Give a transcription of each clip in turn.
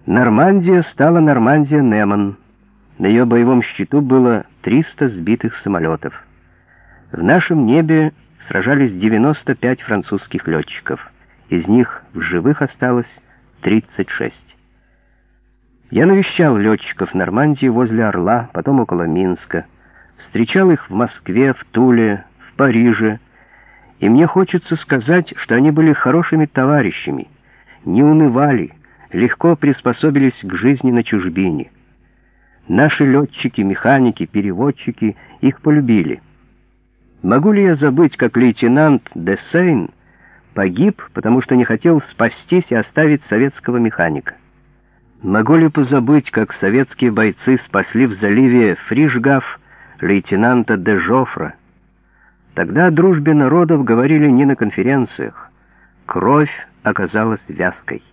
Нормандия стала Нормандия Неман. На ее боевом счету было 300 сбитых самолетов. В нашем небе сражались 95 французских летчиков. Из них в живых осталось 36. Я навещал летчиков Нормандии возле Орла, потом около Минска. Встречал их в Москве, в Туле, в Париже. И мне хочется сказать, что они были хорошими товарищами, не унывали, легко приспособились к жизни на чужбине. Наши летчики, механики, переводчики их полюбили. Могу ли я забыть, как лейтенант де Сейн погиб, потому что не хотел спастись и оставить советского механика? Могу ли позабыть, как советские бойцы спасли в заливе Фришгаф лейтенанта де Жофра? Тогда о дружбе народов говорили не на конференциях. Кровь оказалась вязкой.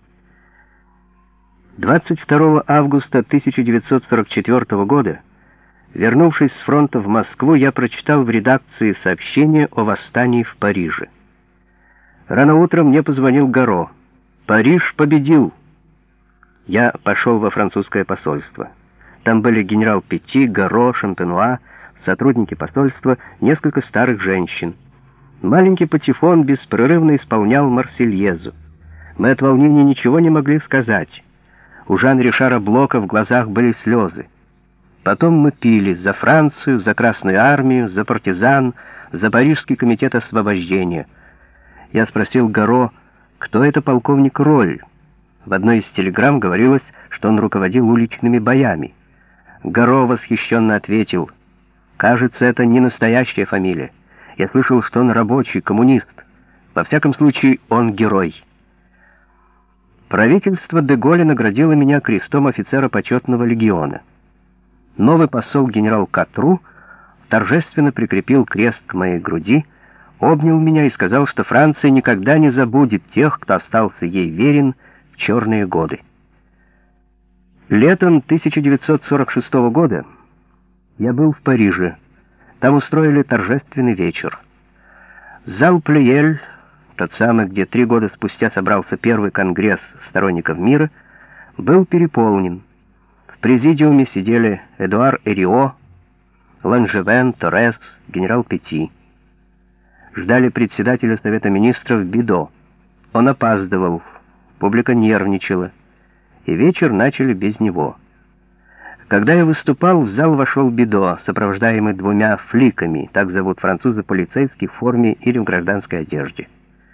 22 августа 1944 года, вернувшись с фронта в Москву, я прочитал в редакции сообщение о восстании в Париже. Рано утром мне позвонил Горо. «Париж победил!» Я пошел во французское посольство. Там были генерал Петти, Горо, Шампенуа, сотрудники посольства, несколько старых женщин. Маленький патефон беспрерывно исполнял Марсельезу. Мы от волнения ничего не могли сказать. У Жан-Ришара Блока в глазах были слезы. Потом мы пили за Францию, за Красную армию, за партизан, за Парижский комитет освобождения. Я спросил Горо, кто это полковник Роль. В одной из телеграмм говорилось, что он руководил уличными боями. Горо восхищенно ответил: «Кажется, это не настоящая фамилия. Я слышал, что он рабочий, коммунист. Во всяком случае, он герой». Правительство де Голля наградило меня крестом офицера почетного легиона. Новый посол генерал Катру торжественно прикрепил крест к моей груди, обнял меня и сказал, что Франция никогда не забудет тех, кто остался ей верен в черные годы. Летом 1946 года я был в Париже. Там устроили торжественный вечер. Зал Плюэль, тот самый, где 3 года спустя собрался первый конгресс сторонников мира, был переполнен. В президиуме сидели Эдуар Эрио, Ланжевен, Торрес, генерал Петти. Ждали председателя Совета министров Бидо. Он опаздывал, публика нервничала, и вечер начали без него. Когда я выступал, в зал вошел Бидо, сопровождаемый 2 фликами, так зовут французы полицейских в форме или в гражданской одежде.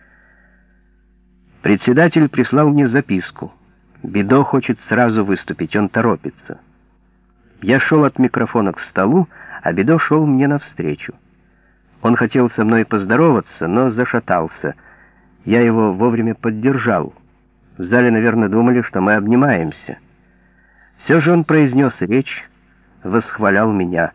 Председатель прислал мне записку. Бидо хочет сразу выступить, он торопится. Я шел от микрофона к столу, а Бидо шел мне навстречу. Он хотел со мной поздороваться, но зашатался. Я его вовремя поддержал. В зале, наверное, думали, что мы обнимаемся. Все же он произнес речь, восхвалял меня.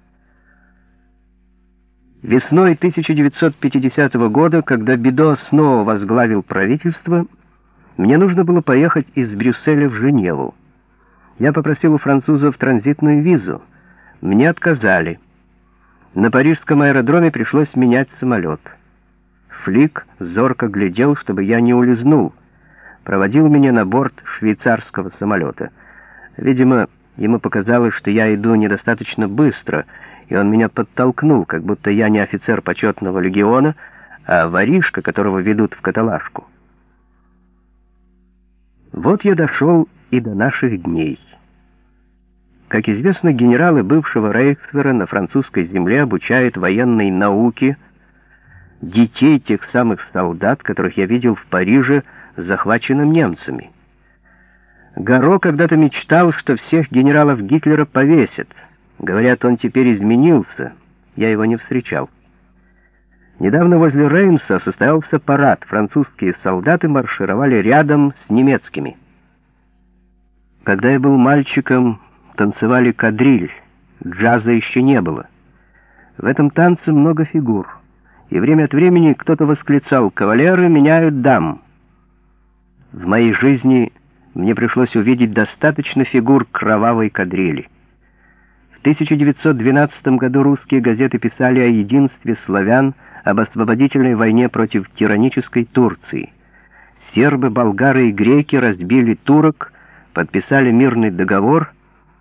Весной 1950 года, когда Бидо снова возглавил правительство, мне нужно было поехать из Брюсселя в Женеву. Я попросил у французов транзитную визу. Мне отказали. На парижском аэродроме пришлось менять самолет. Флик зорко глядел, чтобы я не улизнул. Проводил меня на борт швейцарского самолета. Видимо, ему показалось, что я иду недостаточно быстро, и он меня подтолкнул, как будто я не офицер почетного легиона, а воришка, которого ведут в каталажку. Вот я дошел и до наших дней. Как известно, генералы бывшего Рейхсвера на французской земле обучают военной науке детей тех самых солдат, которых я видел в Париже, захваченным немцами. Горо когда-то мечтал, что всех генералов Гитлера повесят. Говорят, он теперь изменился. Я его не встречал. Недавно возле Реймса состоялся парад. Французские солдаты маршировали рядом с немецкими. Когда я был мальчиком, танцевали кадриль. Джаза еще не было. В этом танце много фигур. И время от времени кто-то восклицал: «Кавалеры меняют дам». В моей жизни мне пришлось увидеть достаточно фигур кровавой кадрили. В 1912 году русские газеты писали о единстве славян, об освободительной войне против тиранической Турции. Сербы, болгары и греки разбили турок, подписали мирный договор